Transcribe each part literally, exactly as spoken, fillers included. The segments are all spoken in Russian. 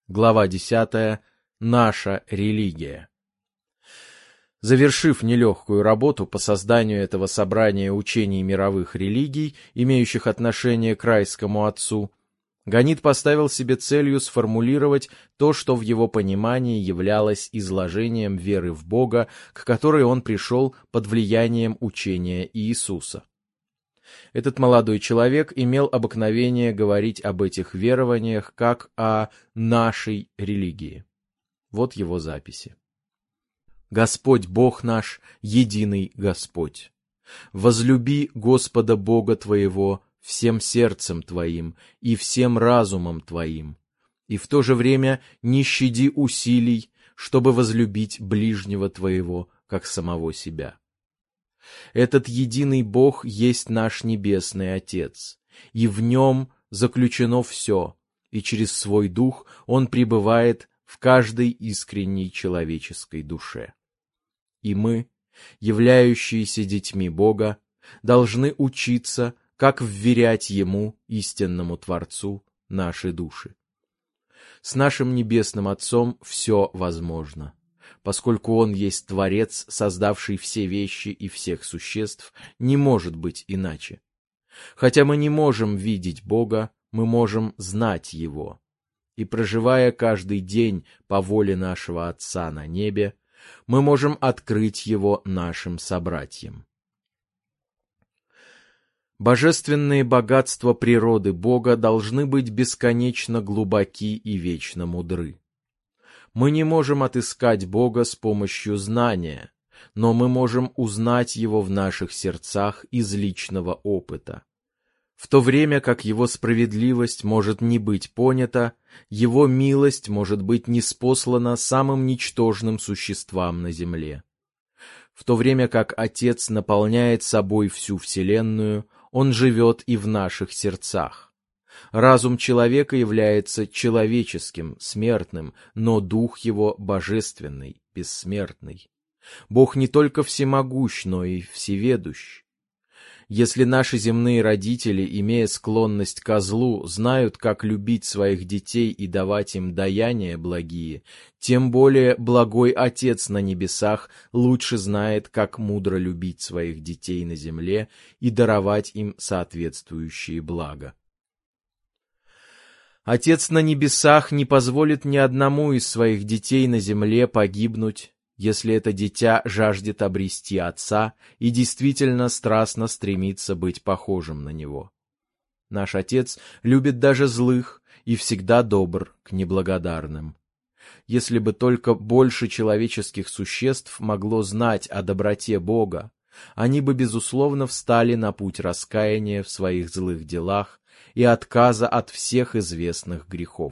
Глава десятая. Наша религия. Завершив нелегкую работу по созданию этого собрания учений мировых религий, имеющих отношение к райскому Отцу, Ганит поставил себе целью сформулировать то, что в его понимании являлось изложением веры в Бога, к которой он пришел под влиянием учения Иисуса. Этот молодой человек имел обыкновение говорить об этих верованиях как о нашей религии. Вот его записи. Господь Бог наш, единый Господь. Возлюби Господа Бога твоего всем сердцем твоим и всем разумом твоим, и в то же время не щади усилий, чтобы возлюбить ближнего твоего, как самого себя. Этот единый Бог есть наш Небесный Отец, и в Нем заключено все, и через свой Дух Он пребывает в каждой искренней человеческой душе. И мы, являющиеся детьми Бога, должны учиться, как вверять Ему, истинному Творцу, наши души. С нашим Небесным Отцом все возможно, поскольку Он есть Творец, создавший все вещи и всех существ, не может быть иначе. Хотя мы не можем видеть Бога, мы можем знать Его. И проживая каждый день по воле нашего Отца на небе, мы можем открыть Его нашим собратьям. Божественные богатства природы Бога должны быть бесконечно глубоки и вечно мудры. Мы не можем отыскать Бога с помощью знания, но мы можем узнать Его в наших сердцах из личного опыта. В то время как Его справедливость может не быть понята, Его милость может быть ниспослана самым ничтожным существам на земле. В то время как Отец наполняет собой всю вселенную, Он живет и в наших сердцах. Разум человека является человеческим, смертным, но дух его божественный, бессмертный. Бог не только всемогущ, но и всеведущ. Если наши земные родители, имея склонность ко злу, знают, как любить своих детей и давать им даяния благие, тем более благой Отец на небесах лучше знает, как мудро любить своих детей на земле и даровать им соответствующие блага. Отец на небесах не позволит ни одному из своих детей на земле погибнуть, если это дитя жаждет обрести Отца и действительно страстно стремится быть похожим на Него. Наш Отец любит даже злых и всегда добр к неблагодарным. Если бы только больше человеческих существ могло знать о доброте Бога, они бы, безусловно, встали на путь раскаяния в своих злых делах и отказа от всех известных грехов.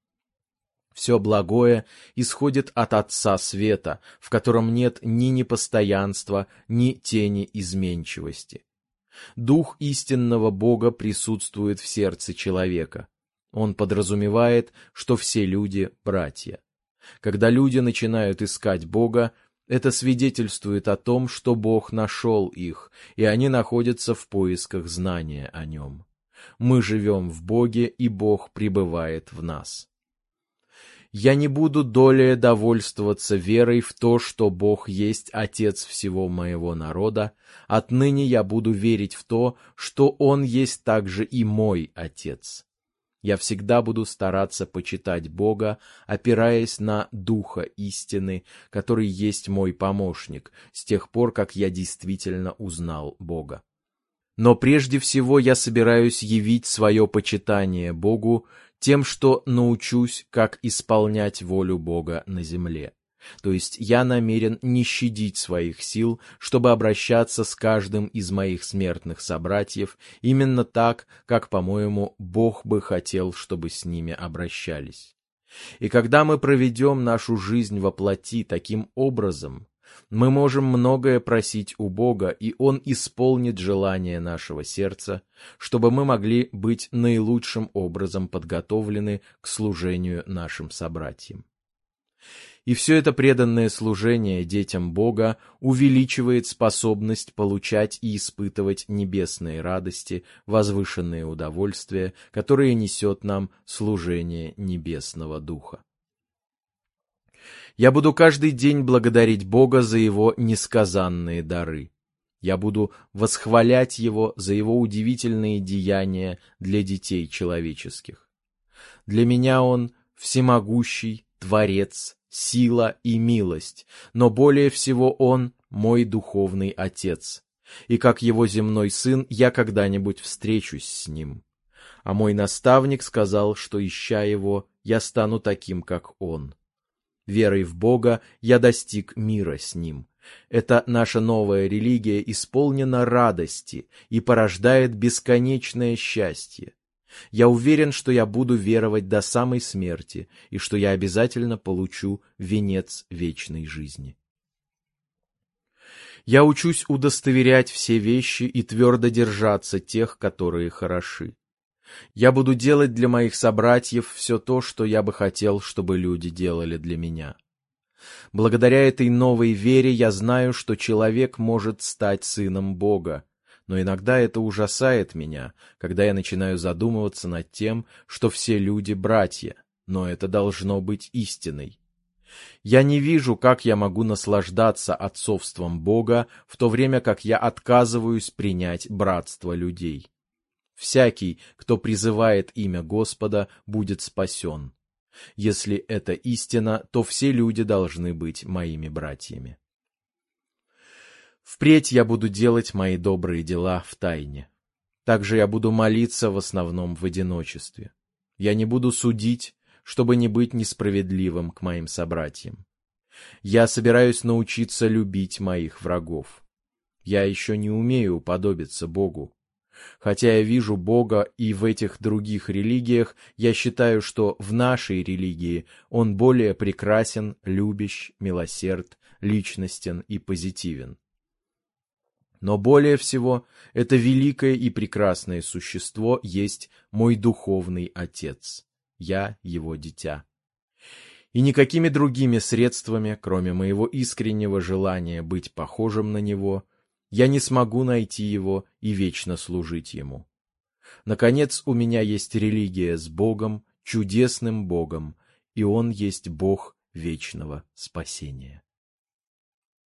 Все благое исходит от Отца Света, в котором нет ни непостоянства, ни тени изменчивости. Дух истинного Бога присутствует в сердце человека. Он подразумевает, что все люди — братья. Когда люди начинают искать Бога, это свидетельствует о том, что Бог нашел их, и они находятся в поисках знания о Нем. Мы живем в Боге, и Бог пребывает в нас. Я не буду долее довольствоваться верой в то, что Бог есть Отец всего моего народа, отныне я буду верить в то, что Он есть также и мой Отец. Я всегда буду стараться почитать Бога, опираясь на Духа истины, который есть мой помощник, с тех пор, как я действительно узнал Бога. Но прежде всего я собираюсь явить свое почитание Богу тем, что научусь, как исполнять волю Бога на земле. То есть я намерен не щадить своих сил, чтобы обращаться с каждым из моих смертных собратьев именно так, как, по-моему, Бог бы хотел, чтобы с ними обращались. И когда мы проведем нашу жизнь во плоти таким образом, мы можем многое просить у Бога, и Он исполнит желание нашего сердца, чтобы мы могли быть наилучшим образом подготовлены к служению нашим собратьям. И все это преданное служение детям Бога увеличивает способность получать и испытывать небесные радости, возвышенные удовольствия, которые несет нам служение Небесного Духа. Я буду каждый день благодарить Бога за Его несказанные дары. Я буду восхвалять Его за Его удивительные деяния для детей человеческих. Для меня Он всемогущий, Творец, сила и милость, но более всего Он мой духовный Отец, и как Его земной сын я когда-нибудь встречусь с Ним. А мой наставник сказал, что, ища Его, я стану таким, как Он. Верой в Бога я достиг мира с Ним. Эта наша новая религия исполнена радости и порождает бесконечное счастье. Я уверен, что я буду веровать до самой смерти и что я обязательно получу венец вечной жизни. Я учусь удостоверять все вещи и твердо держаться тех, которые хороши. Я буду делать для моих собратьев все то, что я бы хотел, чтобы люди делали для меня. Благодаря этой новой вере я знаю, что человек может стать сыном Бога, но иногда это ужасает меня, когда я начинаю задумываться над тем, что все люди братья, но это должно быть истиной. Я не вижу, как я могу наслаждаться отцовством Бога, в то время как я отказываюсь принять братство людей. Всякий, кто призывает имя Господа, будет спасен. Если это истина, то все люди должны быть моими братьями. Впредь я буду делать мои добрые дела в тайне. Также я буду молиться в основном в одиночестве. Я не буду судить, чтобы не быть несправедливым к моим собратьям. Я собираюсь научиться любить моих врагов. Я еще не умею уподобиться Богу. Хотя я вижу Бога и в этих других религиях, я считаю, что в нашей религии Он более прекрасен, любящ, милосерд, личностен и позитивен. Но более всего, это великое и прекрасное существо есть мой духовный Отец. Я Его дитя. И никакими другими средствами, кроме моего искреннего желания быть похожим на Него, я не смогу найти Его и вечно служить Ему. Наконец, у меня есть религия с Богом, чудесным Богом, и Он есть Бог вечного спасения.